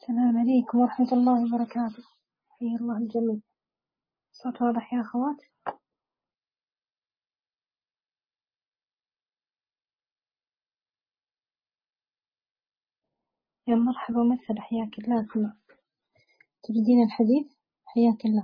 السلام عليكم ورحمة الله وبركاته. حيا الله الجميع. صوت واضح يا أخوات؟ يا مرحبا ومرحبا، حياك الله. تريدين الحديث؟ حياك الله.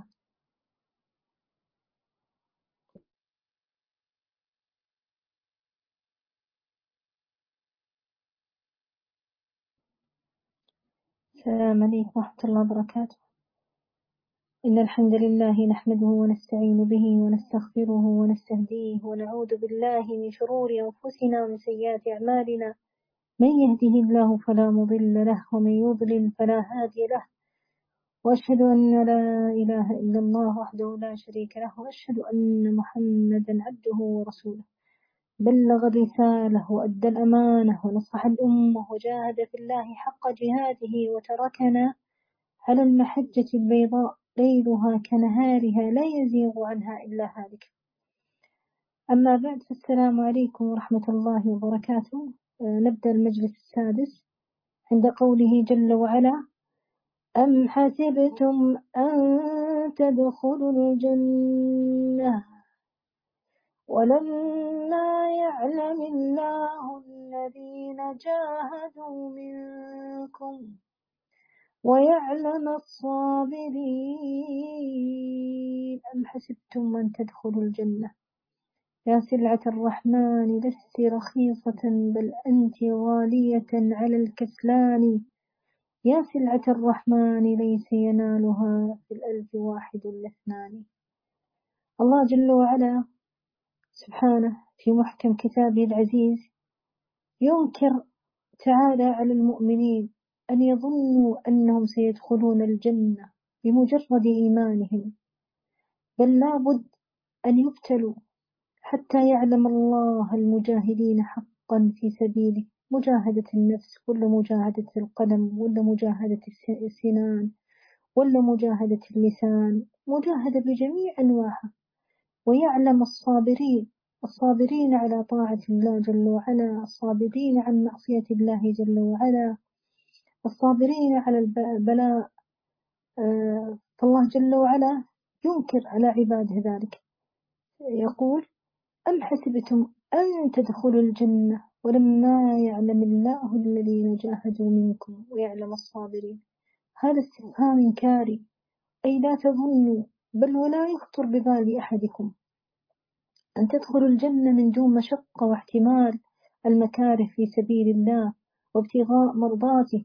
السلام عليكم ورحمة الله وبركاته. إن الحمد لله نحمده ونستعين به ونستغفره ونستهديه ونعوذ بالله من شرور أنفسنا ومن سيئات أعمالنا. من يهده الله فلا مضل له ومن يضلل فلا هادي له، وأشهد أن لا إله إلا الله وحده لا شريك له، وأشهد أن محمدا عبده ورسوله. بلغ الرسالة وأدى الأمانة ونصح الأمة وجاهد في الله حق جهاده وتركنا على المحجة البيضاء ليلها كنهارها لا يزيغ عنها إلا هالك. أما بعد، فالسلام عليكم ورحمة الله وبركاته. نبدأ المجلس السادس عند قوله جل وعلا: أم حسبتم أن تدخلوا الجنة ولما يعلم الله الذين جاهدوا منكم ويعلم الصابرين. أم حسبتم أن تدخلوا الجنة، يا سلعة الرحمن لست رخيصة بل أنت غالية على الكسلان. يا سلعة الرحمن ليس ينالها في الألف واحد لاثنان. الله جل وعلا سبحانه في محكم كتابه العزيز ينكر تعالى على المؤمنين أن يظنوا أنهم سيدخلون الجنة بمجرد إيمانهم، بل لابد أن يبتلوا حتى يعلم الله المجاهدين حقا في سبيله، مجاهدة النفس ولا مجاهدة القلم ولا مجاهدة السنان ولا مجاهدة اللسان، مجاهدة بجميع أنواعها. ويعلم الصابرين على طاعة الله جل وعلا، الصابرين عن معصية الله جل وعلا، الصابرين على البلاء. فالله جل وعلا ينكر على عباده ذلك، يقول: أم حسبتم أن تدخلوا الجنة ولما يعلم الله الذين جاهدوا منكم ويعلم الصابرين. هذا استفهام إنكاري، أي لا تظنوا بل ولا يخطر ببال أحدكم أن تدخلوا الجنة من دون مشقة واحتمال المكاره في سبيل الله وابتغاء مرضاته،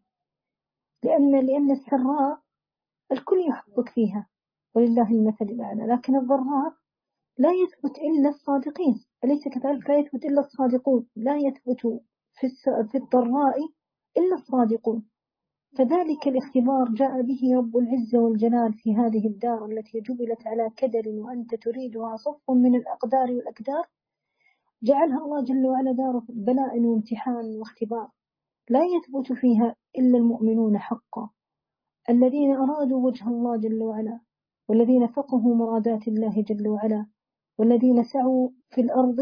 لأن السراء الكل يحبك فيها ولله المثل الأعلى، لكن الضراء لا يثبت إلا الصادقين، أليس كذلك؟ لا يثبت إلا الصادقون، لا يثبت في الضراء إلا الصادقون. فذلك الاختبار جاء به رب العزة والجلال في هذه الدار التي جبلت على كدر وأنت تريدها صف من الأقدار والأكدار، جعلها الله جل وعلا دار بلاء وامتحان واختبار، لا يثبت فيها إلا المؤمنون حقا، الذين أرادوا وجه الله جل وعلا، والذين فقهوا مرادات الله جل وعلا، والذين سعوا في الأرض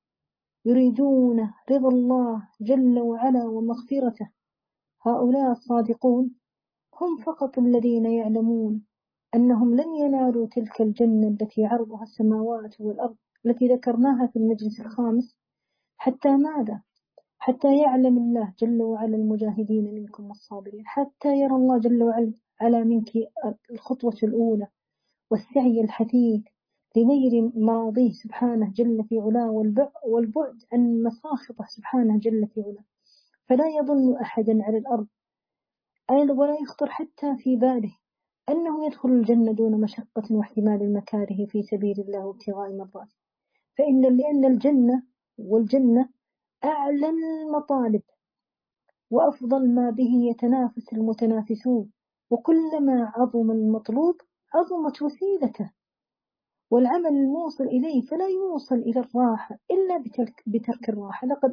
يريدون رضا الله جل وعلا ومغفرته. هؤلاء الصادقون هم فقط الذين يعلمون أنهم لن ينالوا تلك الجنة التي عرضها السماوات والأرض التي ذكرناها في المجلس الخامس. حتى ماذا؟ حتى يعلم الله جل وعلا المجاهدين منكم والصابرين، حتى يرى الله جل وعلا منك الخطوة الأولى والسعي الحثيث لنيل مراضيه سبحانه جل في علاه والبعد عن مساخطه سبحانه جل في علاه. فلا يظن أحدا على الأرض ولا يخطر حتى في باله أنه يدخل الجنة دون مشقة واحتمال المكاره في سبيل الله وابتغاء مرضاته. لأن الجنة أعلى المطالب وأفضل ما به يتنافس المتنافسون، وكلما عظم المطلوب عظمت وسيلته، والعمل الموصل إليه فلا يوصل إلى الراحة إلا بترك الراحة. لقد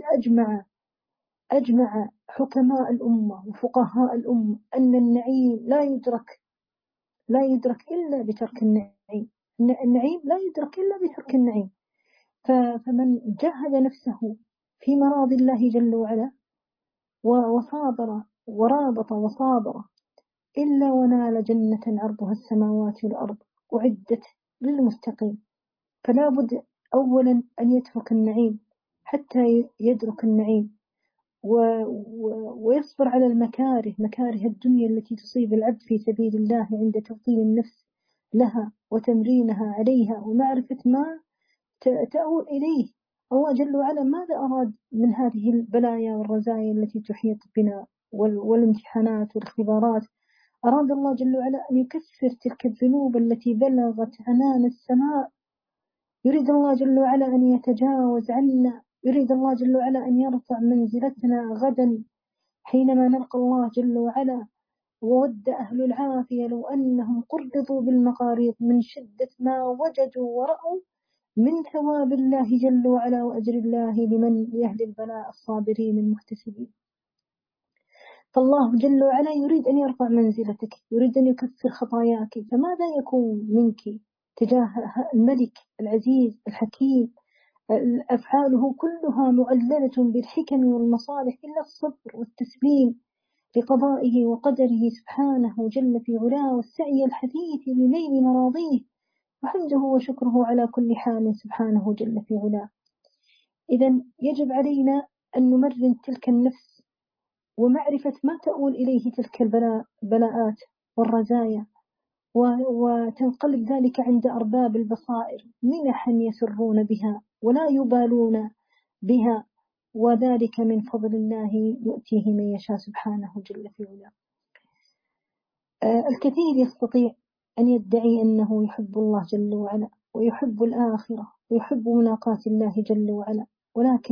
أجمع حكماء الأمة وفقهاء الأمة أن النعيم لا يدرك إلا بترك النعيم. النعيم لا يدرك إلا بترك النعيم. فمن جاهد نفسه في مراضي الله جل وعلا وصابر ورابط وصابر إلا ونال جنة عرضها السماوات والأرض أعدت للمتقين. فلا بد أولا أن يترك النعيم حتى يدرك النعيم، ويصبر على مكاره الدنيا التي تصيب العبد في سبيل الله عند تفضيل النفس لها وتمرينها عليها ومعرفة ما تأول إليه. الله جل وعلا ماذا أراد من هذه البلايا والرزايا التي تحيط بنا والامتحانات والاختبارات؟ أراد الله جل وعلا أن يكسر تلك الذنوب التي بلغت عنان السماء. يريد الله جل وعلا أن يتجاوز عنا، يريد الله جل وعلا أن يرفع منزلتنا غدا حينما نلقى الله جل وعلا. وود أهل العافية لو أنهم قرضوا بالمقاريض من شدة ما وجدوا ورأوا من ثواب الله جل وعلا وأجر الله لمن يهدي البلاء الصابرين المحتسبين. فالله جل وعلا يريد أن يرفع منزلتك، يريد أن يكفر خطاياك. فماذا يكون منك تجاه الملك العزيز الحكيم؟ أفعاله كلها معللة بالحكم والمصالح إلا الصبر والتسليم لقضائه وقدره سبحانه جل في علاه، والسعي الحثيث لنيل مراضيه، وحمده وشكره على كل حال سبحانه جل في علاه. إذن يجب علينا أن نمرن تلك النفس ومعرفة ما تؤول إليه تلك البلاءات والرزايا، وتنقلب ذلك عند أرباب البصائر منحا يسرون بها ولا يبالون بها، وذلك من فضل الله يؤتيه من يشاء سبحانه جل في علاه. الكثير يستطيع أن يدعي أنه يحب الله جل وعلا ويحب الآخرة ويحب ملاقاة الله جل وعلا، ولكن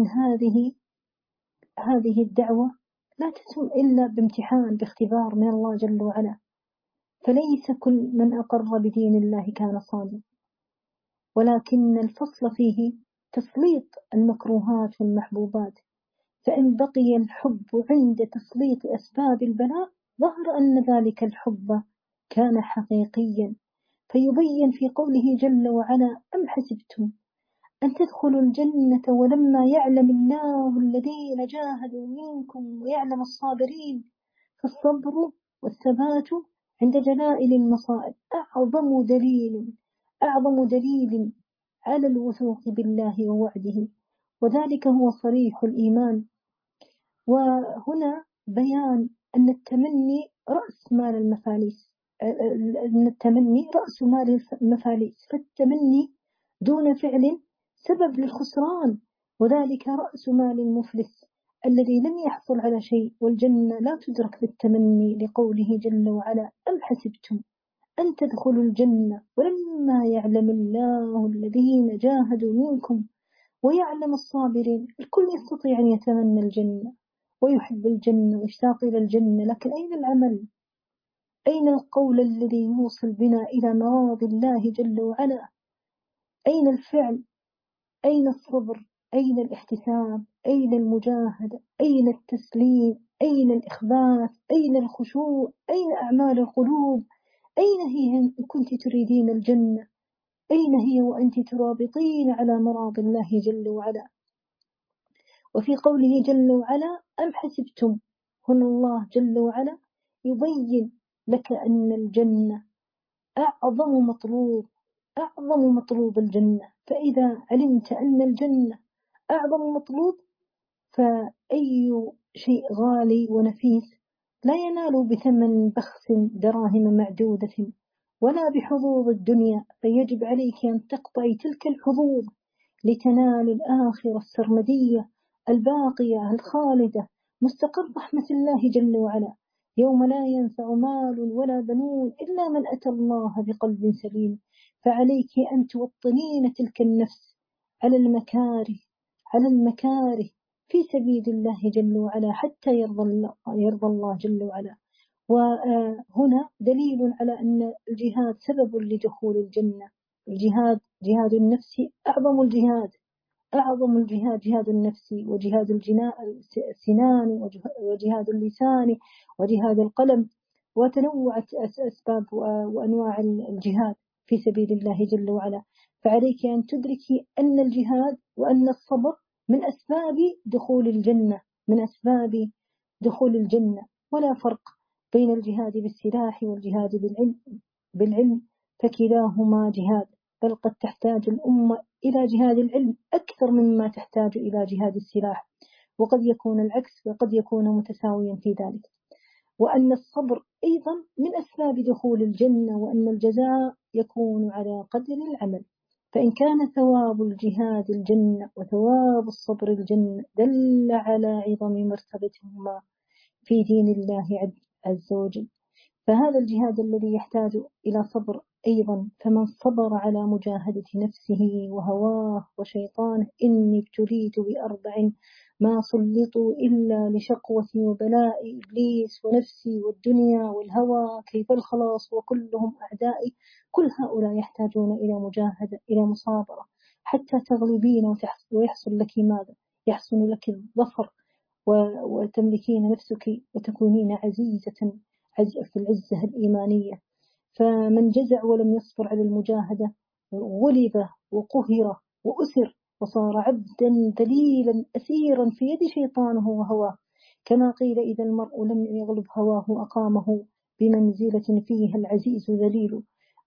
هذه الدعوة لا تتم إلا بامتحان باختبار من الله جل وعلا. فليس كل من أقر بدين الله كان صادق، ولكن الفصل فيه تسليط المكروهات والمحبوبات. فإن بقي الحب عند تسليط أسباب البلاء ظهر أن ذلك الحب كان حقيقيا، فيبين في قوله جل وعلا: أم حسبتم أن تدخلوا الجنة ولما يعلم الله الذين جاهدوا منكم ويعلم الصابرين. فالصبر والثبات عند جلائل المصائب أعظم دليل على الوثوق بالله ووعده، وذلك هو صريح الإيمان. وهنا بيان أن التمني رأس مال المفاليس، فالتمني دون فعل سبب للخسران، وذلك رأس مال المفلس الذي لم يحصل على شيء. والجنة لا تدرك بالتمني، لقوله جل وعلا: أم حسبتم أن تدخلوا الجنة ولما يعلم الله الذين جاهدوا منكم ويعلم الصابرين. الكل يستطيع أن يتمنى الجنة ويحب الجنة ويشتاق إلى الجنة، لكن أين العمل؟ أين القول الذي يوصل بنا إلى مراضي الله جل وعلا؟ أين الفعل؟ أين الصبر؟ أين الاحتساب؟ أين المجاهدة؟ أين التسليم؟ أين الإخبات؟ أين الخشوع؟ أين أعمال القلوب؟ أين هي إن كنت تريدين الجنة؟ أين هي وأنت ترابطين على مراضي الله جل وعلا؟ وفي قوله جل وعلا: أم حسبتم، هنا الله جل وعلا يبين لك أن الجنة أعظم مطلوب الجنة. فإذا علمت أن الجنة أعظم مطلوب، فأي شيء غالي ونفيس لا ينال بثمن بخس دراهم معدودة ولا بحظوظ الدنيا، فيجب عليك أن تقطعي تلك الحظوظ لتنال الآخرة السرمدية الباقية الخالدة، مستقر رحمة الله جل وعلا، يوم لا ينفع مال ولا بنون إلا من أتى الله بقلب سليم. فعليك أن توطنين تلك النفس على المكاره في سبيل الله جل وعلا حتى يرضى الله جل وعلا. وهنا دليل على أن الجهاد سبب لدخول الجنة. جهاد النفس أعظم الجهاد جهاد النفس، وجهاد السنان، وجهاد اللسان، وجهاد القلم، وتنوعت أسباب وأنواع الجهاد في سبيل الله جل وعلا. فعليك أن تدركي أن الجهاد وأن الصبر من أسباب دخول الجنة، ولا فرق بين الجهاد بالسلاح والجهاد بالعلم فكلاهما جهاد، بل قد تحتاج الأمة إلى جهاد العلم أكثر مما تحتاج إلى جهاد السلاح، وقد يكون العكس وقد يكون متساويا في ذلك. وأن الصبر أيضا من أسباب دخول الجنة، وأن الجزاء يكون على قدر العمل. فإن كان ثواب الجهاد الجنة وثواب الصبر الجنة دل على عظم مرتبتهما في دين الله عز وجل، فهذا الجهاد الذي يحتاج إلى صبر أيضا. فمن صبر على مجاهدة نفسه وهواه وشيطانه إني ابتليت بأربع ما سلطوا إلا لشقوتي وبلاء إبليس ونفسي والدنيا والهوى كيف الخلاص وكلهم أعدائي، كل هؤلاء يحتاجون إلى مجاهدة، إلى مصابرة حتى تغلبين ويحصل لك ماذا؟ يحصل لك الظفر وتملكين نفسك وتكونين عزيزة في العزة الإيمانية. فمن جزع ولم يصبر على المجاهدة غلب وقهر وأسر وصار عبدا ذليلا أسيرا في يد شيطانه وهواه، كما قيل إذا المرء لم يغلب هواه أقامه بمنزلة فيها العزيز ذليل.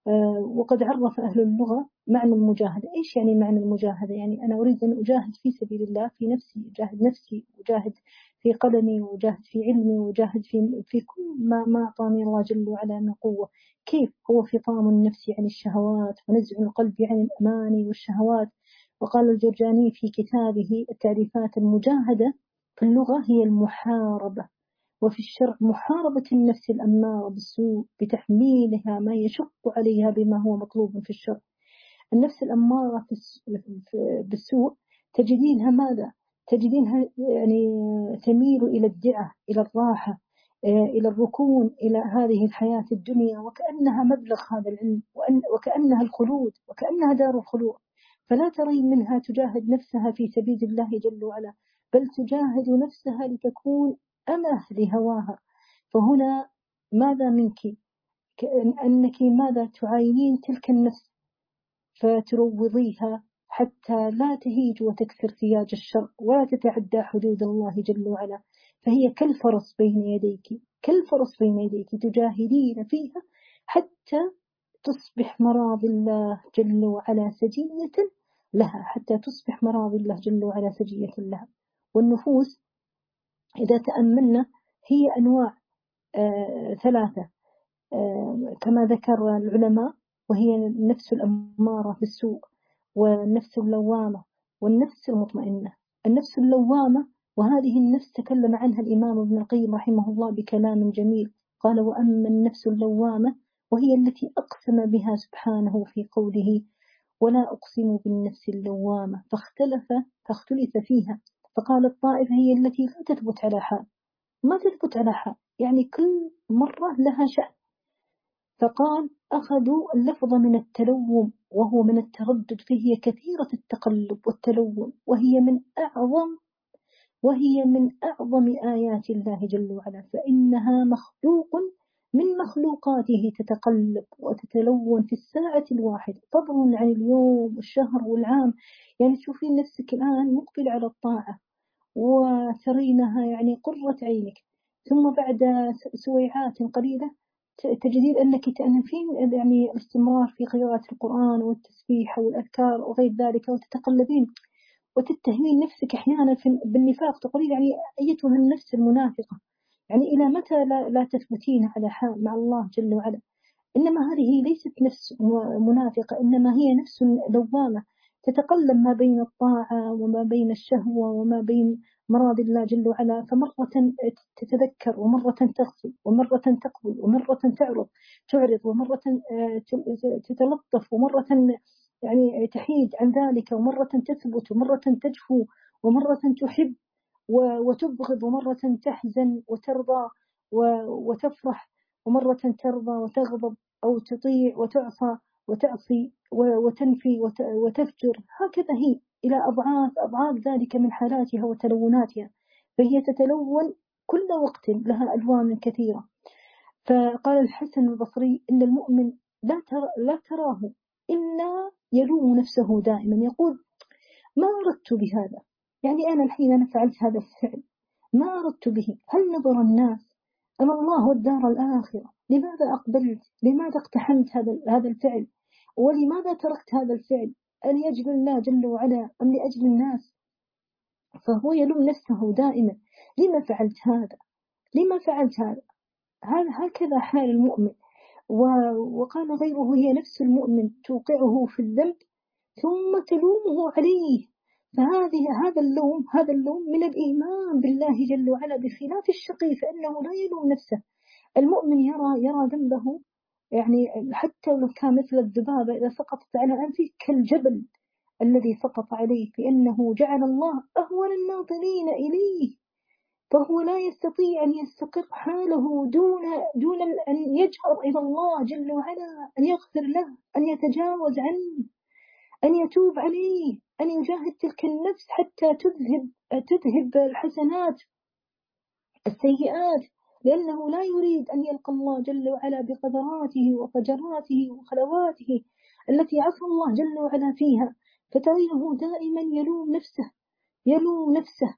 وقد عرف أهل اللغة معنى المجاهدة. إيش يعني معنى المجاهدة؟ يعني أنا أريد أن أجاهد في سبيل الله، في نفسي، أجاهد نفسي، أجاهد في قلمي، وأجاهد في علمي، وأجاهد في كل ما أعطاني الله جل وعلا من قوة. كيف؟ هو فطام النفس عن الشهوات ونزع القلب عن الأماني والشهوات. وقال الجرجاني في كتابه التعريفات: المجاهدة في اللغة هي المحاربة، وفي الشرع محاربة النفس الأمارة بالسوء بتحميلها ما يشق عليها بما هو مطلوب في الشرع. النفس الأمارة بالسوء تجدينها ماذا؟ تجدينها يعني تميل إلى الدعة، إلى الراحة، إلى الركون إلى هذه الحياة الدنيا، وكأنها مبلغ هذا العلم، وكأنها الخلود، وكأنها دار الخلود. فلا ترين منها تجاهد نفسها في سبيل الله جل وعلا، بل تجاهد نفسها لتكون أمه لهواها. فهنا ماذا منك؟ كأنك ماذا تعاينين تلك النفس فتروضيها حتى لا تهيج وتكسر سياج الشر ولا تتعدى حدود الله جل وعلا. فهي كالفرس بين يديك، كالفرس بين يديك تجاهدين فيها حتى تصبح مراضي الله جل وعلا سجية لها، حتى تصبح مراضي الله جل وعلا سجية لها. والنفوس إذا تأملنا هي أنواع ثلاثة كما ذكر العلماء، وهي النفس الأمارة بالسوء، والنفس اللوامة، والنفس المطمئنة. النفس اللوامة، وهذه النفس تكلم عنها الإمام ابن القيم رحمه الله بكلام جميل، قال: وأما النفس اللوامة وهي التي أقسم بها سبحانه في قوله: ولا أقسم بالنفس اللوامة، فاختلف فيها، فقال الطائفة هي التي لا تثبت على حال، ما تثبت على حال، يعني كل مرة لها شأن. فقال: أخذوا اللفظ من التلوم وهو من التردد، فهي كثيرة التقلب والتلوم، وهي من أعظم آيات الله جل وعلا، فإنها مخلوق من مخلوقاته تتقلب وتتلون في الساعة الواحدة، فضلا عن اليوم والشهر والعام. يعني تشوفين نفسك الآن مقبل على الطاعة وترينها يعني قرة عينك، ثم بعد سويعات قليلة تجدين أنك تأنفين يعني الاستمرار في قراءة القرآن والتسبيح والأذكار وغير ذلك، وتتقلبين وتتهمين نفسك أحيانا بالنفاق، تقولين يعني أيتها النفس المنافقة، يعني إلى متى لا تثبتين على حال مع الله جل وعلا؟ إنما هذه ليست نفس منافقة، إنما هي نفس لوامة تتقلب ما بين الطاعة وما بين الشهوة وما بين مراضي الله جل وعلا، فمرة تتذكر، ومرة تغفل، ومرة تقبل، ومرة تعرض، ومرة تتلطف، ومرة يعني تحيد عن ذلك، ومرة تثبت، ومرة تجفو، ومرة تحب وتبغض، ومرة تحزن وترضى وتفرح، ومرة ترضى وتغضب أو تطيع وتعصي وتنفي وتفجر. هكذا هي إلى أضعاف ذلك من حالاتها وتلوناتها، فهي تتلون كل وقت، لها ألوان كثيرة. فقال الحسن البصري: إن المؤمن لا تراه إلا يلوم نفسه دائما، يقول: ما أردت بهذا، يعني أنا الحين أنا فعلت هذا الفعل ما أردت به، هل نظر الناس أنا الله والدار الآخرة، لماذا أقبلت؟ لماذا اقتحمت هذا الفعل؟ ولماذا تركت هذا الفعل؟ ألأجل الله جل وعلا أم لأجل الناس؟ فهو يلوم نفسه دائما، لما فعلت هذا؟ لما فعلت هذا؟ هكذا حال المؤمن. وقال غيره: هي نفس المؤمن توقعه في الذنب ثم تلومه عليه. هذا اللوم من الإيمان بالله جل وعلا، بخلاف الشقي فإنه لا يلوم نفسه. المؤمن يرى ذنبه، يعني حتى لو كان مثل الذبابة إذا سقطت على أنفه كالجبل الذي سقط عليه، لأنه جعل الله أهون الناظرين إليه، فهو لا يستطيع أن يستقر حاله دون أن يجهر إلى الله جل وعلا، أن يغفر له، أن يتجاوز عنه، أن يتوب عليه، أن يجاهد تلك النفس حتى تذهب الحسنات السيئات، لأنه لا يريد أن يلقى الله جل وعلا بقدراته وفجراته وخلواته التي عصى الله جل وعلا فيها. فتريه دائما يلوم نفسه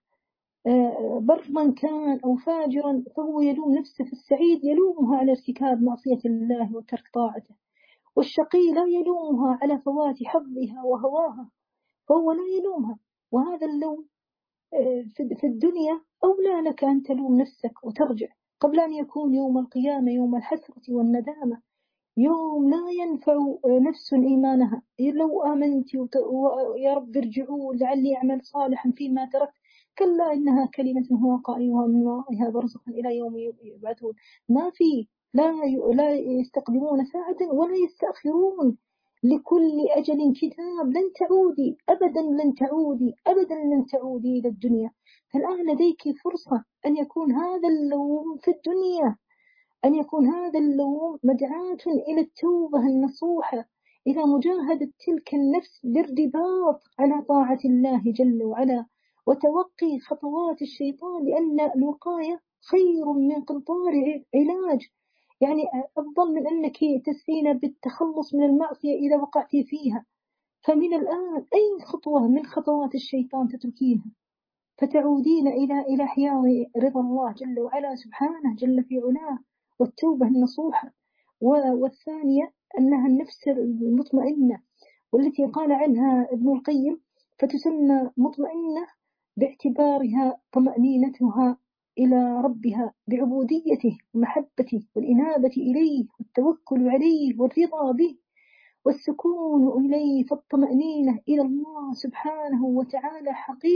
برا كان أو فاجرا، فهو يلوم نفسه. في السعيد يلومها على ارتكاب معصية الله وترك طاعته، والشقي لا يلومها على فوات حظها وهواها، فهو لا يلومها. وهذا اللوم في الدنيا أولى لك أن تلوم نفسك وترجع، قبل أن يكون يوم القيامة يوم الحسرة والندامة، يوم لا ينفع نفس إيمانها. لو آمنت يا رب ارجعوا لعلي أعمل صالحا فيما تركت، كلا إنها كلمة هو قائلها من ورائها برزخا إلى يوم يبعثون. ما في، لا يستقدمون ساعة ولا يستأخرون، لكل أجل كتاب. لن تعودي أبدا، لن تعودي أبدا، لن تعودي إلى الدنيا. فالآن لديك فرصة أن يكون هذا اللوم في الدنيا، أن يكون هذا اللوم مدعاة إلى التوبة النصوحة، إلى مجاهدة تلك النفس بالرباط على طاعة الله جل وعلا، وتوقي خطوات الشيطان، لأن الوقاية خير من قنطار علاج. يعني أفضل من أنك تسعين بالتخلص من المعصية إذا وقعت فيها. فمن الآن أي خطوة من خطوات الشيطان تتركينها، فتعودين إلى حياة رضا الله جل وعلا سبحانه جل في علاه، والتوبة النصوحة. والثانية أنها النفس المطمئنة، والتي قال عنها ابن القيم: فتسمى مطمئنة باعتبارها طمأنينتها إلى ربها بعبوديته ومحبته والإنابة إليه والتوكل عليه والرضا به والسكون إليه. فالطمأنينة إلى الله سبحانه وتعالى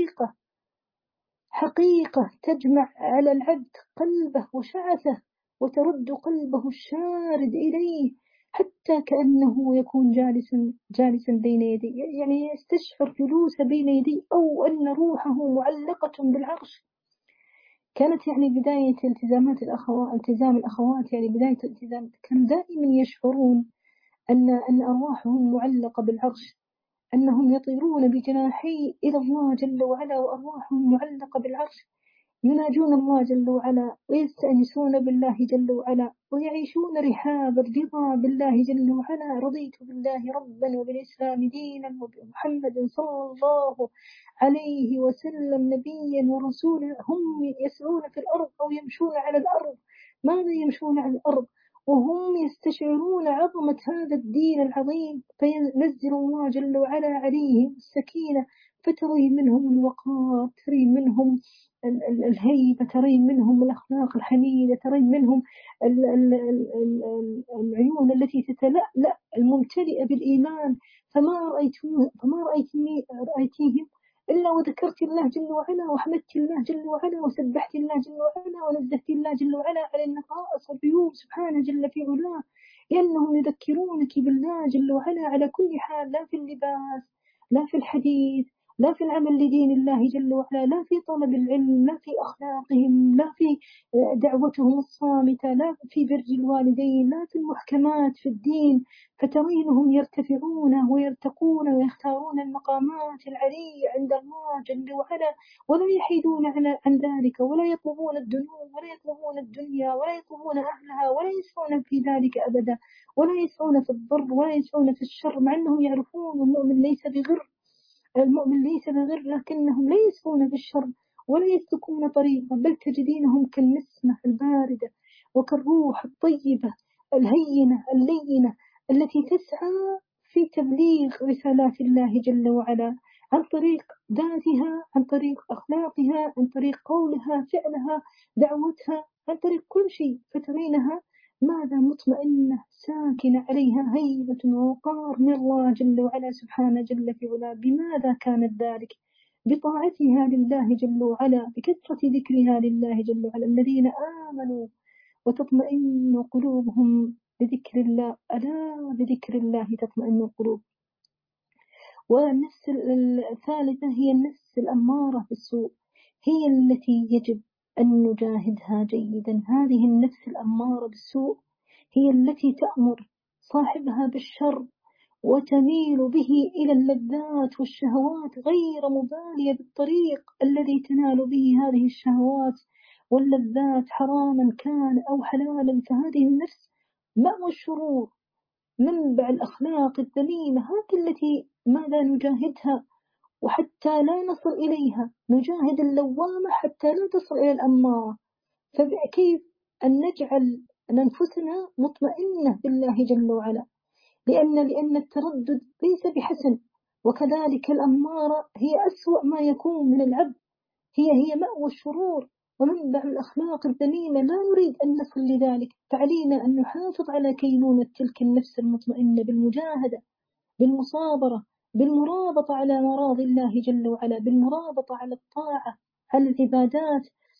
حقيقة تجمع على العبد قلبه وشعثه، وترد قلبه الشارد إليه، حتى كأنه يكون جالسا بين يدي، يعني يستشعر جلوس بين يدي، أو أن روحه معلقة بالعرش. كانت يعني بداية التزام الأخوات، يعني بداية الالتزام كانوا دائما يشعرون أن أرواحهم معلقة بالعرش، أنهم يطيرون بجناحي إلى الله جل وعلا وأرواحهم معلقة بالعرش، يناجون الله جل وعلا ويستأنسون بالله جل وعلا، ويعيشون رحاب الرضا بالله جل وعلا. رضيت بالله ربا وبالإسلام دينا وبمحمد صلى الله عليه وسلم نبيا ورسولا. هم يسعون في الأرض أو يمشون على الأرض. ماذا يمشون على الأرض وهم يستشعرون عظمة هذا الدين العظيم؟ فينزل الله جل وعلا عليهم السكينة، فتري منهم الوقار، تري منهم الهيبة، ترين منهم الأخلاق الحميدة، ترين منهم العيون التي تتلألأ الممتلئة بالإيمان. فما رأيتيهم إلا وذكرت الله جل وعلا، وحمدت الله جل وعلا، وسبحت الله جل وعلا، ونزهت الله جل وعلا على النقائص والعيوب سبحانه جل في علاه، لأنهم يذكرونك بالله جل وعلا على كل حال، لا في اللباس، لا في الحديث، لا في العمل لدين الله جل وعلا، لا في طلب العلم، لا في أخلاقهم، لا في دعوتهم الصامتة، لا في بر الوالدين، لا في المحكمات في الدين. فترينهم يرتفعون ويرتقون ويختارون المقامات العلية عند الله جل وعلا، ولا يحيدون عن ذلك، ولا يطلبون الدنيا، ولا يطلبون الدنيا، ولا يطلبون أهلها، ولا يسعون في ذلك أبدا، ولا يسعون في الضر، ولا يسعون في الشر، مع أنهم يعرفون المؤمن ليس بغر، المؤمن ليس بغر، لكنهم لا يسعون بالشر ولا يسلكون طريقا، بل تجدينهم كالنسمة الباردة وكالروح الطيبة الهينة اللينة التي تسعى في تبليغ رسالات الله جل وعلا عن طريق ذاتها، عن طريق أخلاقها، عن طريق قولها، فعلها، دعوتها، عن طريق كل شيء. فترينها ماذا؟ مطمئنة ساكنة، عليها هيبة ووقار من الله جل وعلا سبحانه جل في علاه. بماذا كانت ذلك؟ بطاعتها لله جل وعلا، بكثرة ذكرها لله جل وعلا. الذين آمنوا وتطمئن قلوبهم بذكر الله، ألا بذكر الله تطمئن القلوب. والنفس الثالثة هي النفس الأمارة بالسوء، هي التي يجب أن نجاهدها جيدا. هذه النفس الأمارة بالسوء هي التي تأمر صاحبها بالشر وتميل به إلى اللذات والشهوات غير مبالية بالطريق الذي تنال به هذه الشهوات واللذات، حراما كان أو حلالا. فهذه النفس مأوى الشرور، منبع الأخلاق الذميمة. هذه التي ماذا نجاهدها، وحتى لا نصل إليها نجاهد اللوامة حتى لا تصل إلى الأمارة. فكيف أن نجعل أنفسنا مطمئنة بالله جل وعلا؟ لأن التردد ليس بحسن، وكذلك الأمارة هي أسوأ ما يكون من العبد، هي مأوى الشرور ومنبع الأخلاق الذميمة. لا نريد أن نصل لذلك، فعلينا أن نحافظ على كينونة تلك النفس المطمئنة بالمجاهدة، بالمصابرة، بالمرابطة على مراضي الله جل وعلا، بالمرابطة على الطاعة، على العبادات،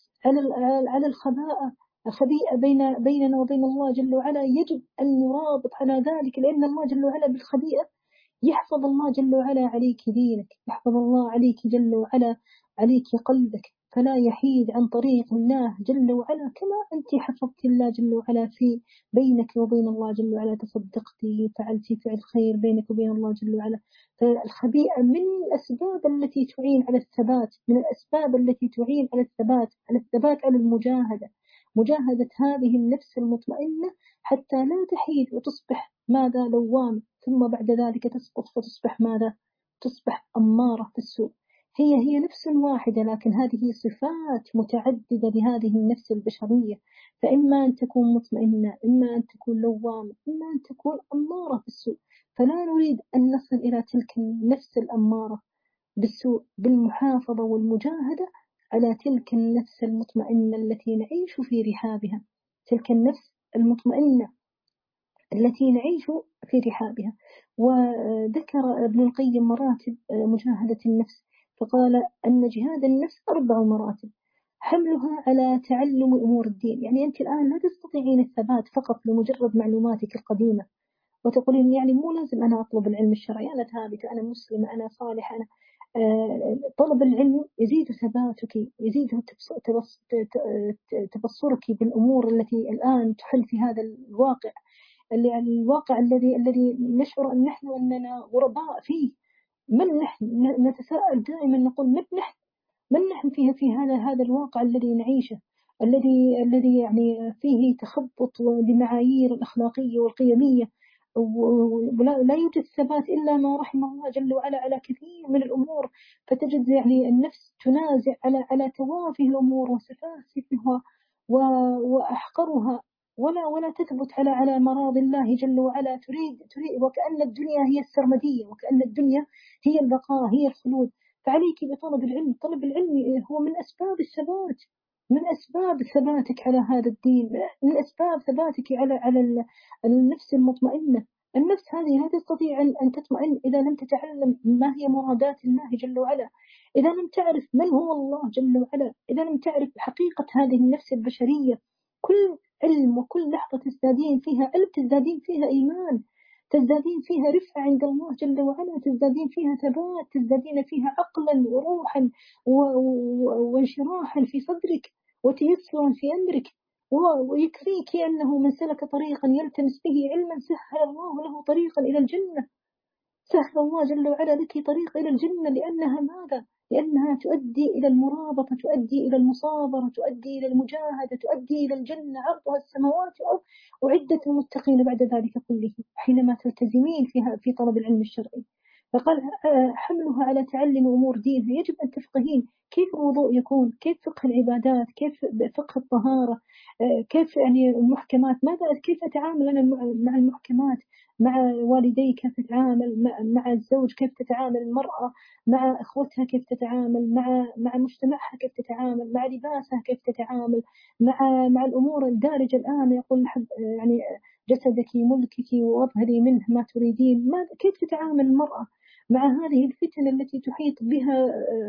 على الخبيئة بيننا وبين الله جل وعلا. يجب أن نرابط على ذلك، لأن الله جل وعلا بالخبيئة يحفظ الله جل وعلا عليك دينك، يحفظ الله عليك جل وعلا عليك قلبك، فلا يحيد عن طريق الله جل وعلا. كما أنت حفظت الله جل وعلا في بينك وبين الله جل وعلا، تصدقتي، فعلتي فعل خير بينك وبين الله جل وعلا. فالخبيئة من الأسباب التي تعين على الثبات، من الأسباب التي تعين على الثبات، على الثبات على المجاهدة، مجاهدة هذه النفس المطمئنة حتى لا تحيد وتصبح ماذا؟ لوام، ثم بعد ذلك تسقط فتصبح ماذا؟ تصبح أمارة بالسوء. هي نفس واحدة، لكن هذه صفات متعددة لهذه النفس البشرية. فإما أن تكون مطمئنة، إما أن تكون لوامة، إما أن تكون أمارة بالسوء. فلا نريد أن نصل إلى تلك النفس الأمارة بالسوء، بالمحافظة والمجاهدة على تلك النفس المطمئنة التي نعيش في رحابها، تلك النفس المطمئنة التي نعيش في رحابها. وذكر ابن القيم مراتب مجاهدة النفس، فقال أن جهاد النفس 4 مراتب، حملها على تعلم أمور الدين. يعني أنت الآن لا تستطيعين الثبات فقط لمجرد معلوماتك القديمة، وتقولين يعني مو لازم أنا أطلب العلم الشرعي، أنا ثابتة، أنا مسلمة، أنا صالحة، أنا طلب العلم يزيد ثباتك، يزيد تبصرك بالأمور التي الآن تحل في هذا الواقع، الواقع الذي نشعر أن نحن أننا غرباء فيه. من نحن؟ نتساءل دائما، نقول من نحن في هذا الواقع الذي نعيشه، الذي يعني فيه تخبط لمعايير الأخلاقية والقيمية، ولا يوجد ثبات إلا ما رحم الله جل وعلا على كثير من الأمور. فتجد يعني النفس تنازع على توافه الأمور وسفاسفها وأحقرها، ولا تثبت على مراضي الله جل وعلا. تريد وكأن الدنيا هي السرمدية، وكأن الدنيا هي البقاء، هي الخلود. فعليك بطلب العلم. طلب العلم هو من أسباب الثبات، من أسباب ثباتك على هذا الدين، من أسباب ثباتك على النفس المطمئنة. النفس هذه لا تستطيع أن تطمئن إذا لم تتعلم ما هي مرادات الله جل وعلا، إذا لم تعرف من هو الله جل وعلا، إذا لم تعرف حقيقة هذه النفس البشرية. كل علم وكل لحظة تزدادين فيها علم، تزدادين فيها إيمان، تزدادين فيها رفعة عند الله جل وعلا، تزدادين فيها ثبات، تزدادين فيها عقلا وروحا وانشراحا في صدرك وتيسرا في أمرك. ويكفيك أنه من سلك طريقا يلتمس به علما سهل الله له طريقا إلى الجنة، سهل الله جل وعلا لك طريق إلى الجنة. لأنها ماذا؟ لأنها تؤدي إلى المرابطة، تؤدي إلى المصابرة، تؤدي إلى المجاهدة، تؤدي إلى الجنة عرضها السماوات والأرض، وعدة المتقين بعد ذلك كله حينما تلتزمين في طلب العلم الشرعي. فقال حملها على تعلم أمور دينها، يجب أن تفقهين كيف الوضوء يكون، كيف فقه العبادات، كيف فقه الطهارة، كيف يعني المحكمات، ماذا كيف أتعامل أنا مع المحكمات، مع والدي كيف تتعامل، مع الزوج كيف تتعامل المرأة، مع أخوتها كيف تتعامل، مع مجتمعها كيف تتعامل، مع لباسها كيف تتعامل، مع الأمور الدارجة الآن يقول يعني جسدك ملكك واظهري منه ما تريدين، كيف تتعامل المرأة مع هذه الفتن التي تحيط بها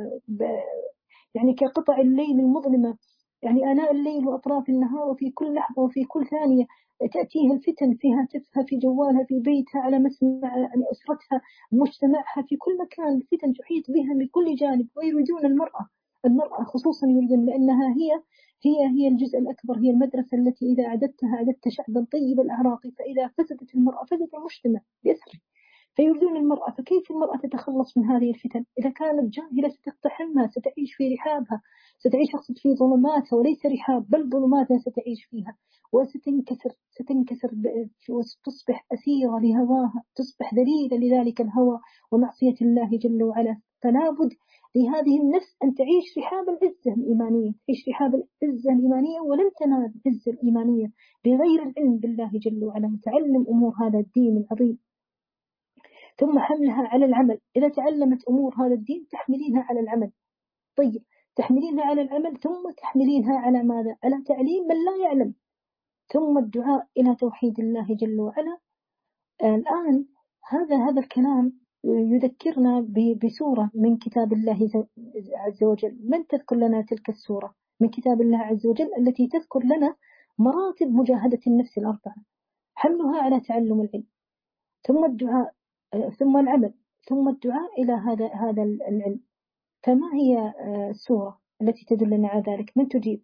يعني كقطع الليل المظلمة، يعني آناء الليل وأطراف النهار، وفي كل لحظة وفي كل ثانية تأتيها الفتن في هاتفها، في جوالها، في بيتها، على مسمع يعني أسرتها، مجتمعها، في كل مكان الفتن تحيط بها من كل جانب، ويريدون المرأة خصوصا يريدون، لأنها هي الجزء الأكبر، هي المدرسة التي إذا أعددتها أعددت شعبا طيب الأعراق، فإذا فسدت المرأة فسد المجتمع بأسره. فيؤذون المرأة، فكيف المرأة تتخلص من هذه الفتن؟ إذا كانت جاهلة ستقتحمها، ستعيش في رحابها، ستعيش أقصد في ظلماتها، وليس رحاب بل ظلماتها ستعيش فيها، ستنكسر وتصبح أسيرة لهواها، تصبح ذليلة لذلك الهوى ومعصية الله جل وعلا. فلا بد لهذه النفس أن تعيش رحاب العزة الإيمانية، تعيش رحاب العزة الإيمانية، ولن تنال العزة الإيمانية بغير العلم بالله جل وعلا وتعلم أمور هذا الدين العظيم. ثم حملها على العمل، إذا تعلمت أمور هذا الدين تحملينها على العمل. طيب، تحملينها على العمل ثم تحملينها على ماذا؟ على تعليم من لا يعلم، ثم الدعاء إلى توحيد الله جل وعلا. الآن هذا الكلام يذكرنا بسورة من كتاب الله عز وجل. من تذكر لنا تلك السورة من كتاب الله عز وجل التي تذكر لنا مراتب مجاهدة النفس الأربعة؟ حملها على تعلم العلم، ثم الدعاء، ثم العمل، ثم الدعاء إلى هذا العلم. فما هي السورة التي تدلنا على ذلك؟ من تجيب؟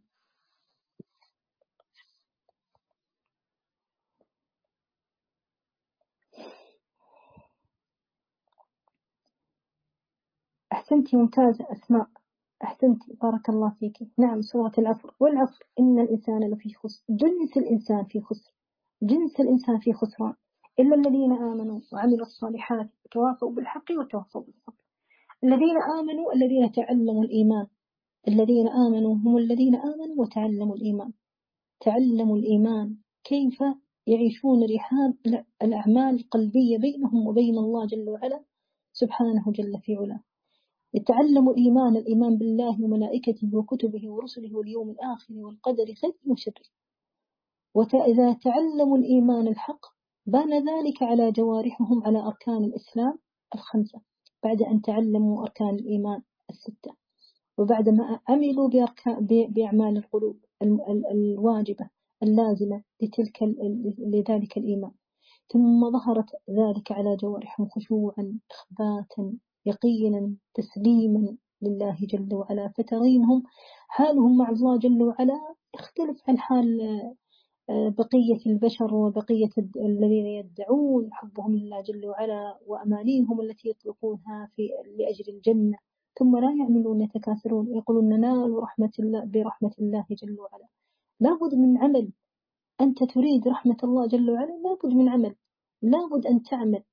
أحسنتي، ممتازة أسماء، أحسنتي بارك الله فيك. نعم، سورة العصر. والعصر إن الإنسان لفي خسر، جنس الإنسان في خسر، جنس الإنسان في خسران إلا الذين آمنوا وعملوا الصالحات وتواصوا بالحق وتواصوا بالصبر. الذين آمنوا الذين تعلموا الإيمان، الذين آمنوا هم الذين آمنوا وتعلموا الإيمان، تعلموا الإيمان كيف يعيشون رحاب الأعمال القلبية بينهم وبين الله جل وعلا سبحانه جل في علاه. يتعلموا الإيمان بالله وملائكته وكتبه ورسله واليوم الآخر والقدر خيره وشره. وإذا تعلموا الإيمان الحق بان ذلك على جوارحهم على أركان الإسلام الخمسة، بعد أن تعلموا أركان الإيمان الستة، وبعدما عملوا بأعمال القلوب الواجبة اللازمة لذلك الإيمان، ثم ظهرت ذلك على جوارحهم خشوعا، إخباتا، يقينا، تسليما لله جل وعلا. فترينهم حالهم مع الله جل وعلا يختلف عن حال بقية البشر وبقية الذين يدعون حبهم لله جل وعلا وأمانيهم التي يطلقونها لأجل الجنة، ثم لا يعملون، يتكاثرون، يقولون ننال برحمة الله جل وعلا. لابد من عمل. أنت تريد رحمة الله جل وعلا، لابد من عمل، لابد أن تعمل.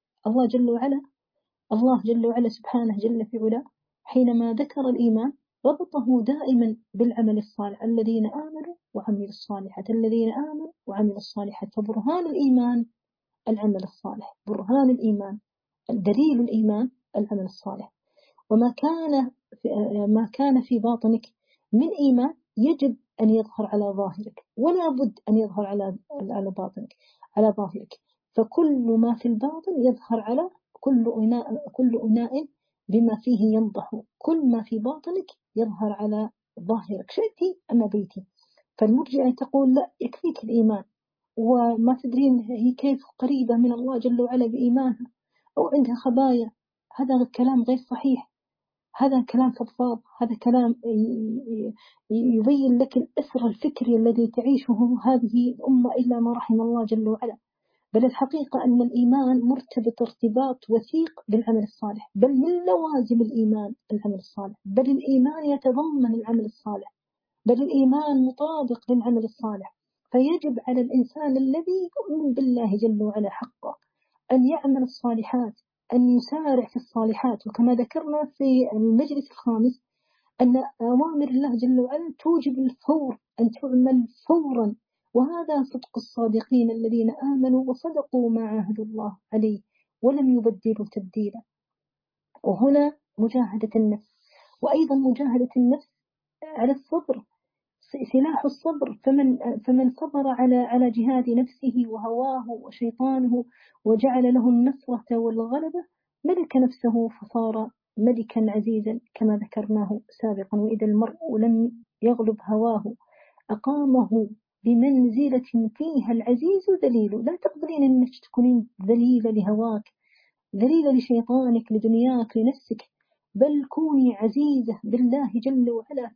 الله جل وعلا سبحانه جل في علاه حينما ذكر الإيمان ربطه دائما بالعمل الصالح، الذين آمنوا وعملوا الصالحات، الذين آمنوا وعملوا الصالحات. فبرهان الإيمان العمل الصالح، برهان الإيمان دليل الإيمان العمل الصالح. ما كان في باطنك من إيمان يجب أن يظهر على ظاهرك، ولا بد أن يظهر على باطنك، على ظاهرك. فكل ما في الباطن يظهر على كل أناء بما فيه ينضح، كل ما في باطنك يظهر على ظاهرك، شئتي أم أبيتي. فالمرجئة تقول لا، يكفيك الإيمان، وما تدرين هي كيف قريبة من الله جل وعلا بإيمانها أو عندها خبايا. هذا كلام غير صحيح، هذا كلام فضفاض، هذا كلام يبين لك الأسر الفكري الذي تعيشه هذه الأمة إلا ما رحم الله جل وعلا. بل الحقيقة أن الإيمان مرتبط ارتباط وثيق بالعمل الصالح، بل من لوازم الإيمان العمل الصالح، بل الإيمان يتضمن العمل الصالح، بل الإيمان مطابق للعمل الصالح. فيجب على الإنسان الذي يؤمن بالله جل وعلا حقا أن يعمل الصالحات، أن يسارع في الصالحات. وكما ذكرنا في المجلس الخامس أن أوامر الله جل وعلا توجب الفور، أن تعمل فورا، وهذا صدق الصادقين الذين آمنوا وصدقوا ما عاهدوا الله عليه ولم يبدلوا تبديلا. وهنا مجاهدة النفس، وأيضا مجاهدة النفس على الصبر، سلاح الصبر. فمن صبر على جهاد نفسه وهواه وشيطانه وجعل له النصرة والغلبة ملك نفسه فصار ملكا عزيزا كما ذكرناه سابقا. وإذا المرء لم يغلب هواه أقامه بمنزلة فيها العزيز ذليل. لا تقبلين أنك تكونين ذليلة لهواك، ذليلة لشيطانك، لدنياك، لنفسك، بل كوني عزيزة بالله جل وعلا.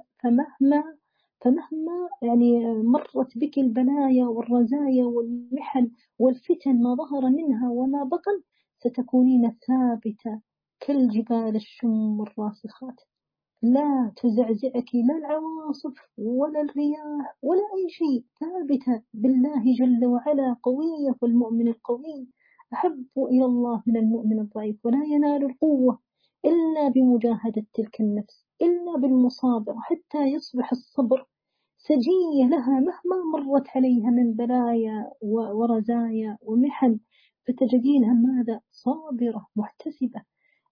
فمهما يعني مرت بك البلايا والرزايا والمحن والفتن ما ظهر منها وما بطن، ستكونين ثابتة كالجبال الشم الراسخات، لا تزعزعك لا العواصف ولا الرياح ولا أي شيء، ثابتة بالله جل وعلا قوية. والمؤمن القوي أحب إلى الله من المؤمن الضعيف، ولا ينال القوة إلا بمجاهدة تلك النفس، إلا بالمصابرة، حتى يصبح الصبر سجية لها مهما مرت عليها من بلايا ورزايا ومحن، فتجدينها ماذا؟ صابرة محتسبة.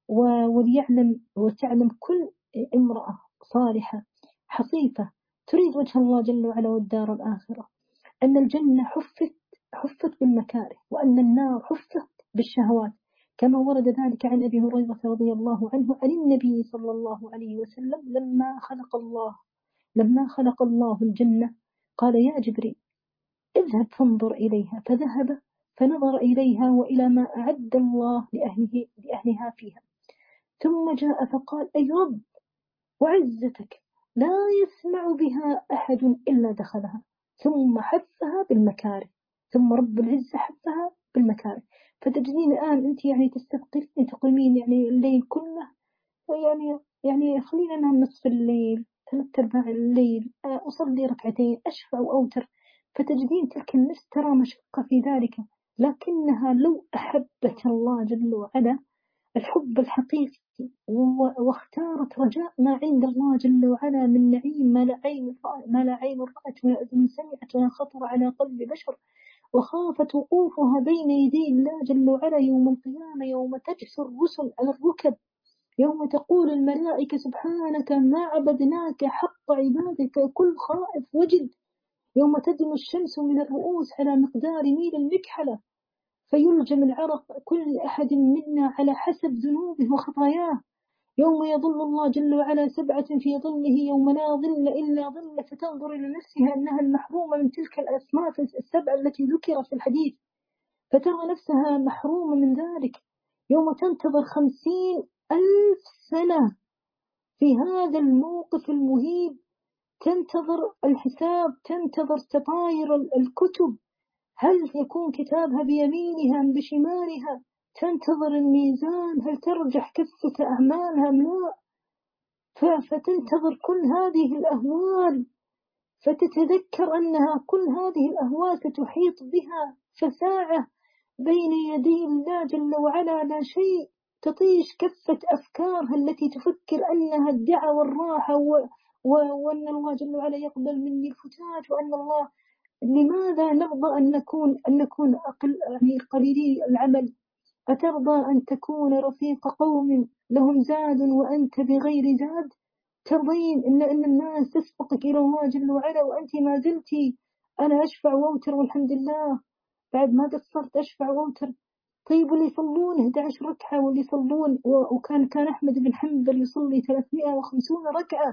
وتعلم كل امرأة صالحة حصيفة تريد وجه الله جل وعلا والدار الآخرة أن الجنة حفت بالمكاره، وأن النار حفت بالشهوات، كما ورد ذلك عن أبي هريرة رضي الله عنه عن النبي صلى الله عليه وسلم لما خلق الله الجنة قال: يا جبريل اذهب فانظر إليها. فذهب فنظر إليها وإلى ما أعد الله لأهلها فيها، ثم جاء فقال: أي رب وعزتك لا يسمع بها أحد إلا دخلها. ثم حثها بالمكاره، ثم رب العزة حثها بالمكاره. فتجدين الآن أنت يعني تقيمين يعني الليل كله، يعني خلينا ننام نصف الليل، 3/4 الليل، أصلي ركعتين، أشفع وأوتر. فتجدين تلك النفس ترى مشقة في ذلك، لكنها لو أحبت الله جل وعلا الحب الحقيقي واختارت رجاء ما عند الله جل وعلا من نعيم ما لا عين رأت ولا أذن سمعت ولا خطر على قلب بشر، وخافت وقوفها بين يدي الله جل وعلا يوم القيامة، يوم تجثو الرسل على الركب، يوم تقول الملائكة سبحانك ما عبدناك حق عبادك، كل خائف وجد، يوم تدنو الشمس من الرؤوس على مقدار ميل المكحلة، فيلجم العرق كل أحد منا على حسب ذنوبه وخطاياه، يوم يظل الله جل وعلا 7 في ظله يوم لا ظل إلا ظل، فتنظر إلى نفسها أنها المحرومة من تلك الأصناف 7 التي ذكرت في الحديث، فترى نفسها محرومة من ذلك. يوم تنتظر 50,000 سنة في هذا الموقف المهيب، تنتظر الحساب، تنتظر تطاير الكتب، هل يكون كتابها بيمينها أم بشمالها، تنتظر الميزان هل ترجح كفة أعمالها أم لا، فتنتظر كل هذه الأهوال، فتتذكر أنها كل هذه الأهوال ستحيط بها، فساعة بين يدي الله جل وعلا لا شيء، تطيش كفة أفكارها التي تفكر أنها الدعوة والراحة وأن الله جل وعلا يقبل مني الفتات، وأن الله لماذا نرضى أن نكون يعني قليلي العمل؟ أترضى أن تكون رفيق قوم لهم زاد وأنت بغير زاد؟ ترضين إن الناس تسبقك إلى الله جل وعلا وأنت ما زلتي أنا أشفع وأوتر والحمد لله، بعد ما قصرت أشفع وأوتر. طيب واللي يصلون 11 ركعة، واللي يصلون كان أحمد بن حنبل يصلي 350 ركعة.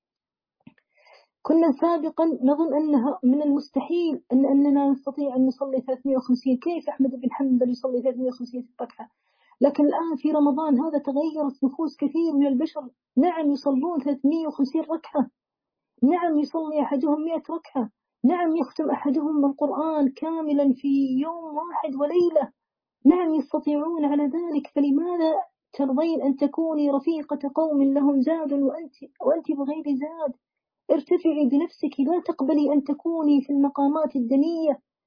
كنا سابقا نظن أنها من المستحيل أننا نستطيع أن نصلي 350، كيف أحمد بن حنبل يصلي 350 ركعة؟ لكن الآن في رمضان هذا تغيرت نفوس كثير من البشر، نعم يصلون 350 ركعة، نعم يصلي أحدهم 100 ركعة، نعم يختم أحدهم القرآن كاملا في يوم واحد وليلة، نعم يستطيعون على ذلك. فلماذا ترضين أن تكوني رفيقة قوم لهم زاد وأنت بغير زاد؟ ارتفعي بنفسك، لا تقبلي أن تكوني في المقامات الدنية.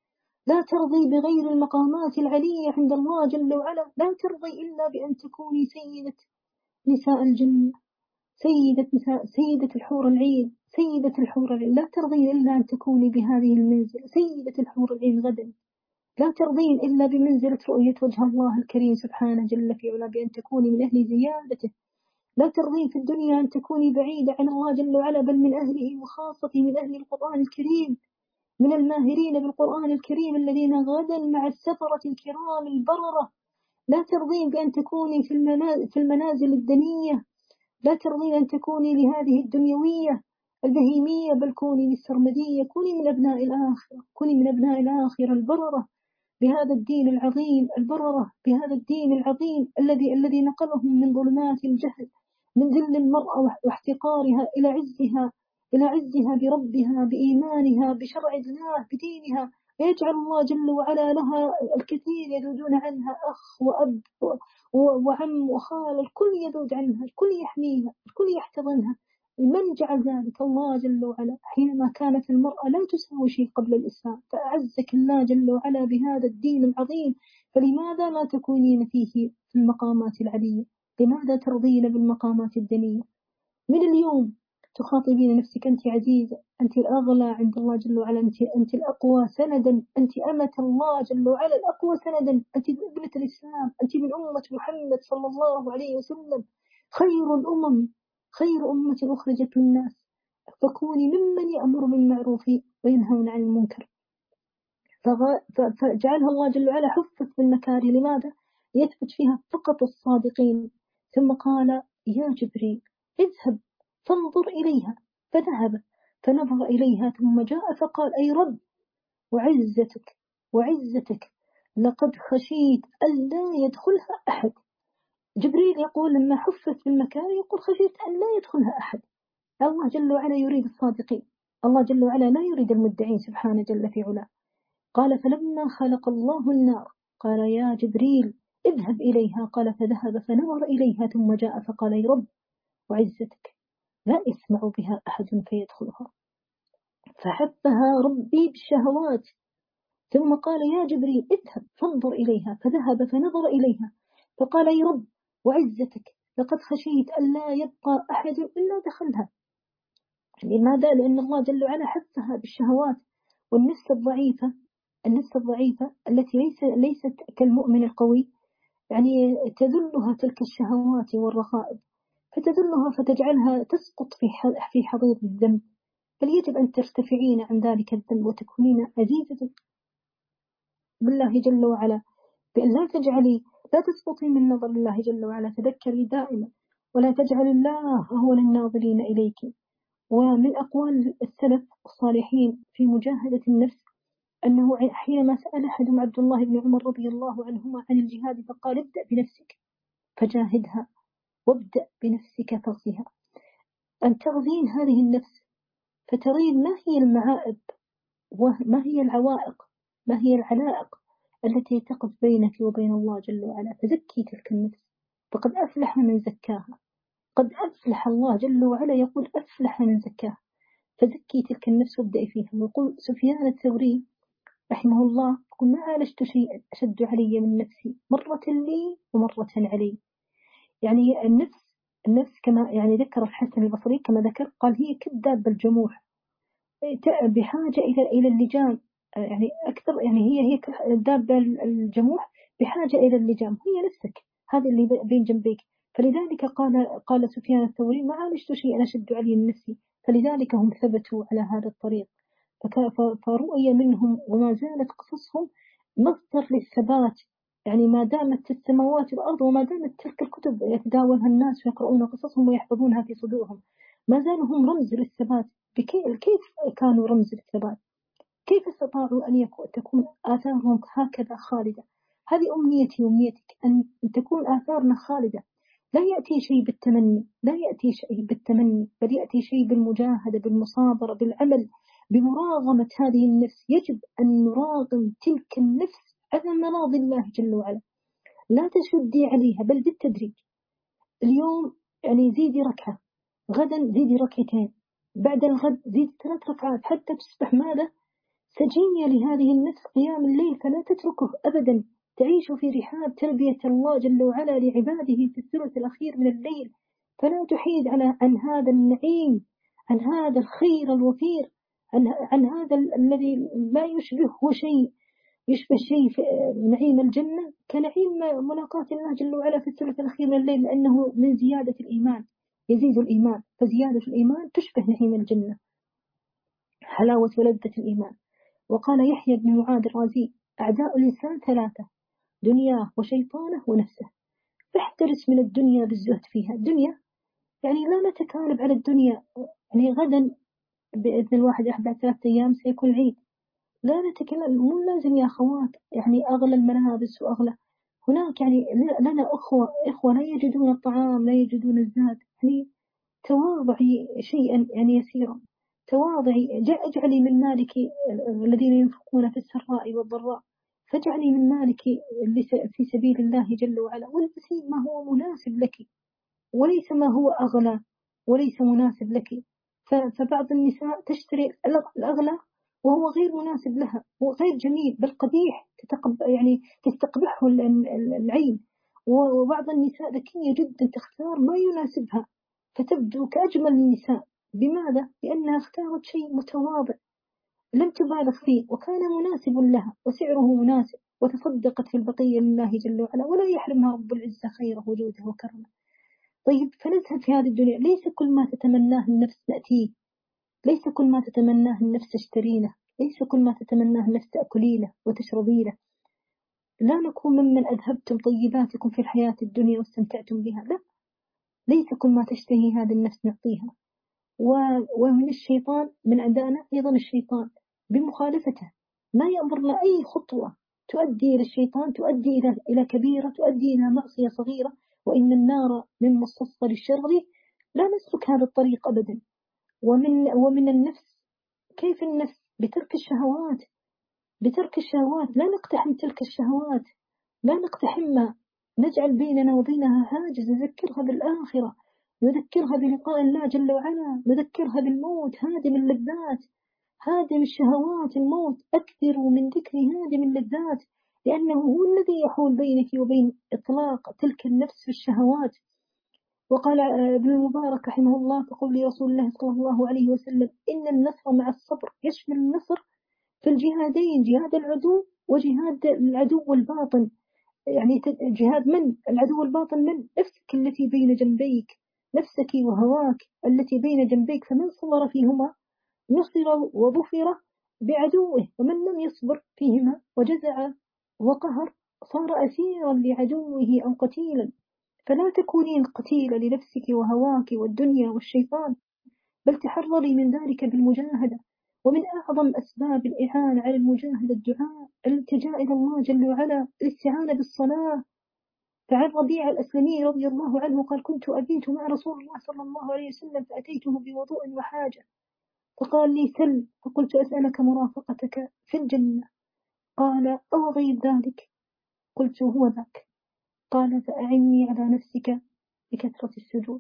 لا ترضي بغير المقامات العلية عند الله جل وعلا، لا ترضي إلا بأن تكوني سيدة نساء الجنة، سيدة الحور العين، سيدة الحور العين، لا ترضين إلا أن تكوني بهذه المنزلة سيدة الحور العين غدا، لا ترضين إلا بمنزلة رؤية وجه الله الكريم سبحانه جل في علا، بأن تكوني من أهل زيادته، لا ترضين في الدنيا أن تكوني بعيدة عن الله جل وعلا، بل من أهله وخاصة من أهل القرآن الكريم، من الماهرين بالقرآن الكريم الذين غدا مع السفرة الكرام البررة. لا ترضين بأن تكوني في المنازل الدنية، لا ترضين أن تكوني لهذه الدنيوية البهيمية، بل كوني للسرمدية، كوني من أبناء الآخرة، كوني من أبناء الآخرة البررة بهذا الدين العظيم، البررة بهذا الدين العظيم الذي نقلهم من ظلمات الجهل، من ذل المرأة واحتقارها إلى عزها بربها، بإيمانها، بشرع الله، بدينها، ويجعل الله جل وعلا لها الكثير يذودون عنها، أخ وأب وعم وخال، الكل يذود عنها، الكل يحميها، الكل يحتضنها. من جعل ذلك؟ الله جل وعلا، حينما كانت المرأة لا تساوي شيء قبل الإسلام، فأعزك الله جل وعلا بهذا الدين العظيم، فلماذا لا تكونين فيه في المقامات العلية؟ لماذا ترضين بالمقامات الدنية؟ من اليوم تخاطبين نفسك أنت عزيزة، أنت الأغلى عند الله جل وعلا، أنت الأقوى سندا، أنت أمة الله جل وعلا الأقوى سندا، أنت ابنة الإسلام، أنت من أمة محمد صلى الله عليه وسلم، خير الأمم، خير أمة أخرجت للناس، فكوني ممن يأمر بالمعروف وينهون عن المنكر. فجعلها الله جل وعلا حفت بالمكاره، لماذا؟ يثبت فيها فقط الصادقين. ثم قال يا جبريل اذهب فانظر إليها، فذهب فنظر إليها، ثم جاء فقال أي رب وعزتك لقد خشيت ألا يدخلها أحد. جبريل يقول لما حفت بالمكاره يقول خشيت أن لا يدخلها أحد. الله جل وعلا يريد الصادقين، الله جل وعلا لا يريد المدعين سبحانه جل في علاه. قال فلما خلق الله النار قال يا جبريل اذهب إليها، قال فذهب فنظر إليها، ثم جاء فقال يا رب وعزتك لا يسمع بها أحد فيدخلها، فحبها ربي بالشهوات. ثم قال يا جبريل اذهب فانظر إليها، فذهب فنظر إليها فقال يا رب وعزتك لقد خشيت أن لا يبقى أحد إلا دخلها. لماذا؟ لأن الله جل وعلا حبها بالشهوات، والنفس الضعيفة التي ليست كالمؤمن القوي، يعني تذلها تلك الشهوات والرغائب، فتذلها فتجعلها تسقط في حضيض الذنب. فليجب أن ترتفعين عن ذلك الذنب وتكونين عزيزة بالله جل وعلا، بأن لا تسقطي من نظر الله جل وعلا. تذكري دائما ولا تجعل الله أهون الناظرين إليك. ومن أقوال السلف الصالحين في مجاهدة النفس أنه حينما سأل أحدهم عبد الله بن عمر رضي الله عنهما عن الجهاد فقال ابدأ بنفسك فجاهدها، وابدأ بنفسك فاغزها. أن تغزين هذه النفس فترين ما هي المعائب وما هي العوائق، ما هي العلائق التي تقف بينك وبين الله جل وعلا، فزكي تلك النفس، فقد أفلح من زكاها، قد أفلح الله جل وعلا يقول أفلح من زكاها، فزكي تلك النفس وابدأي فيها. ويقول سفيان الثوري رحمه الله يقول ما عالجت شيئا أشد علي من نفسي، مرة لي ومرة علي. يعني النفس كما يعني ذكر الحسن البصري كما ذكر قال هي كالدابة الجموح بحاجة إلى اللجام، يعني أكثر، يعني هي الدابة الجموح بحاجة إلى اللجام، هي نفسك هذا اللي بين جنبيك. فلذلك قال سفيان الثوري ما عالجت شيئا أشد علي من نفسي، فلذلك هم ثبتوا على هذا الطريق. فرؤي منهم وما زالت قصصهم مصدر للثبات، يعني ما دامت السماوات والأرض وما دامت تلك الكتب يتداولها الناس ويقرؤون قصصهم ويحفظونها في صدورهم، ما زالوا هم رمز للثبات. كيف كانوا رمز للثبات؟ كيف استطاعوا أن تكون آثارهم هكذا خالدة؟ هذه أمنيتي وأمنيتك أن تكون آثارنا خالدة. لا يأتي شيء بالتمني، بل يأتي شيء بالمجاهدة، بالمصابرة، بالعمل، بمراغمة هذه النفس. يجب أن نراغم تلك النفس على مراضي الله جل وعلا، لا تشدي عليها بل بالتدريج. اليوم يعني زيدي ركعة، غدا زيدي ركعتين، بعد الغد زيدي 3 ركعات، حتى تصبح ماذا؟ سجية لهذه النفس قيام الليل فلا تتركه أبدا، تعيش في رحاب تربية الله جل وعلا لعباده في الثلث الأخير من الليل، فلا تحيد عن هذا النعيم، عن هذا الخير الوفير، عن هذا الذي لا يشبهه شيء، يشبه شيء في نعيم الجنة كنعيم ملاقاة الله جل وعلا في الثلث الأخير من الليل، لأنه من زيادة الإيمان، يزيد الإيمان، فزيادة الإيمان تشبه نعيم الجنة، حلاوة ولذة الإيمان. وقال يحيى بن معاذ الرازي: أعداء الإنسان ثلاثة: دنياه وشيطانه ونفسه، فاحترس من الدنيا بالزهد فيها. الدنيا يعني لا نتكالب على الدنيا، يعني غدا بإذن الواحد أحد 3 أيام سيكون العيد، لا نتكلم، مو لازم يا أخوات يعني أغلى الملابس وأغلى، هناك يعني لنا إخوة لا يجدون الطعام، لا يجدون الزاد، يعني تواضعي شيئا يعني يسيرا، تواضعي، اجعلي من مالك الذين ينفقون في السراء والضراء، فاجعلي من مالك في سبيل الله جل وعلا، والبسي ما هو مناسب لك وليس ما هو أغلى وليس مناسب لك. فبعض النساء تشتري الأغلى وهو غير مناسب لها، وغير جميل بل قبيح، يعني تستقبحه العين. وبعض النساء ذكية جدا تختار ما يناسبها فتبدو كأجمل النساء. بماذا؟ لأنها اختارت شيء متواضع لم تبالغ فيه وكان مناسب لها وسعره مناسب، وتصدقت في البقية لله جل وعلا، ولا يحرمها رب العزة خيره وجوده وكرمه. طيب فنذهب في هذه الدنيا، ليس كل ما تتمناه النفس نأتيه، ليس كل ما تتمناه النفس تشترينه، ليس كل ما تتمناه النفس تأكلينه وتشربينه، لا نكون ممن أذهبتم طيباتكم في الحياة الدنيا واستمتعتم بها، لا، ليس كل ما تشتهي هذه النفس نعطيها. ومن الشيطان، من أعدائنا أيضا الشيطان بمخالفته، ما يأمرنا أي خطوة تؤدي إلى الشيطان، تؤدي إلى كبيرة، تؤدي إلى معصية صغيرة، وإن النار من مستصغر الشر، لا نسلك هذا الطريق أبدا. ومن النفس، كيف النفس؟ بترك الشهوات، بترك الشهوات، لا نقتحم تلك الشهوات، لا نقتحمها، نجعل بيننا وبينها حاجز، نذكرها بالآخرة، نذكرها بلقاء الله جل وعلا، نذكرها بالموت هادم اللذات، هادم الشهوات، الموت أكثر من ذكر هادم اللذات، لأنه هو الذي يحول بينك وبين إطلاق تلك النفس في الشهوات. وقال ابن المبارك رحمه الله كقول رسول الله صلى الله عليه وسلم: إن النصر مع الصبر، يشمل النصر في الجهادين، جهاد العدو وجهاد العدو الباطن، يعني جهاد من العدو الباطن، من نفسك التي بين جنبيك، نفسك وهواك التي بين جنبيك، فمن صبر فيهما نصر وظفر بعدوه، ومن لم يصبر فيهما وجزع وقهر صار أسيرا لعدوه أو قتيلا. فلا تكونين قتيلة لنفسك وهواك والدنيا والشيطان، بل تحرري من ذلك بالمجاهدة. ومن أعظم أسباب الإعانة على المجاهدة الدعاء، الالتجاء إلى الله جل وعلا، الاستعانة بالصلاة. فعن ربيع الأسلمي رضي الله عنه قال: كنت أبيت مع رسول الله صلى الله عليه وسلم فأتيته بوضوء وحاجة، فقال لي: سل. فقلت: أسألك مرافقتك في الجنة. قال: أو غير ذلك؟ قلت: هو ذاك. قال: فأعني على نفسك بكثرة السجود،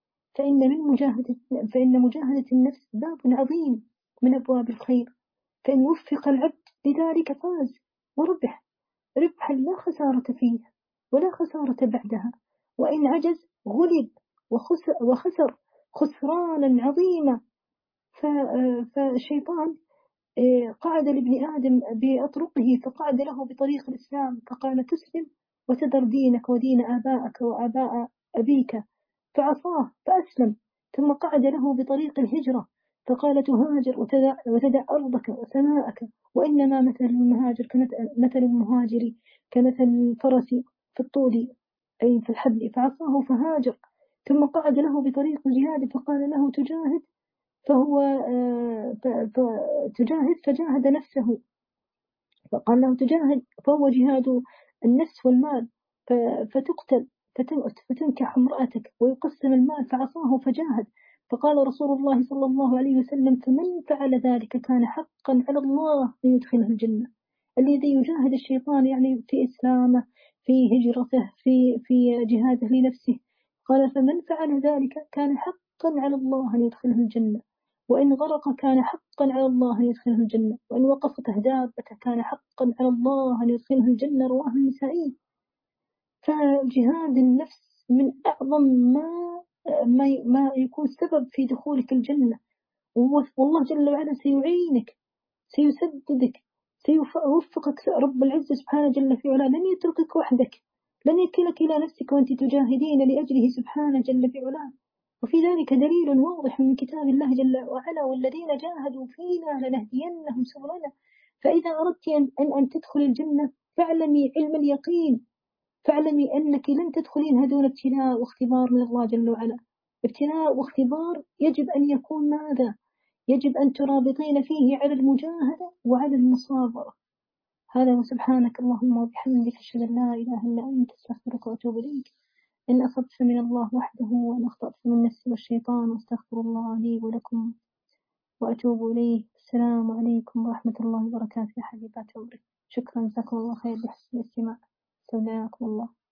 فإن مجاهدة النفس باب عظيم من أبواب الخير، فإن وفق العبد لذلك فاز وربح ربحا لا خسارة فيه ولا خسارة بعدها، وإن عجز غلب وخسر خسرانا عظيما. فالشيطان قعد لابن آدم بأطرقه، فقعد له بطريق الإسلام فقال: تسلم وتذر دينك ودين آبائك وآباء أبيك، فعصاه فأسلم. ثم قعد له بطريق الهجرة فقال: تهاجر وتدع أرضك وسماءك، وإنما مثل المهاجر كمثل الفرس في الطول أي في الحبل، فعصاه فهاجر. ثم قعد له بطريق الجهاد فقال له: تجاهد، فهو تجاهد فجاهد نفسه، فقال له: تجاهد، فهو جهاد النفس والمال، فتقتل فتنكح امرأتك ويقسم المال، فعصاه فجاهد. فقال رسول الله صلى الله عليه وسلم: فمن فعل ذلك كان حقا على الله أن يدخله الجنة. الذي يجاهد الشيطان يعني في إسلامه، في هجرته، في جهاده لنفسه، قال: فمن فعل ذلك كان حقا على الله أن يدخله الجنة. وإن غرق كان حقا على الله أن يدخله الجنة، وإن وقفته دابته كان حقا على الله أن يدخله الجنة. رواه النسائي. فجهاد النفس من أعظم ما يكون سبب في دخولك الجنة. والله جل وعلا سيعينك، سيسددك، سيوفقك رب العزة سبحانه جل في علاه. لن يتركك وحدك، لن يكلك إلى نفسك وأنت تجاهدين لأجله سبحانه جل في علاه. وفي ذلك دليل واضح من كتاب الله جل وعلا: والذين جاهدوا فينا لنهدينهم سبلنا. فإذا أردت أن تدخل الجنة فاعلمي علم اليقين، فاعلمي أنك لن تدخلينها دون ابتلاء واختبار من الله جل وعلا. ابتلاء واختبار يجب أن يكون ماذا؟ يجب أن ترابطين فيه على المجاهدة وعلى المصابرة. هذا. وسبحانك اللهم وبحمدك أشهد أن لا إله إلا أنت أستغفرك وأتوب إليك. إن أصبت فمن الله وحده، وإن أخطأت فمن نفسي والشيطان، واستغفر الله لي ولكم وأتوب إليه. السلام عليكم ورحمة الله وبركاته يا حبيبات عمري. شكرا، جزاكم الله خير بحسن الاستماع. استودعكم الله.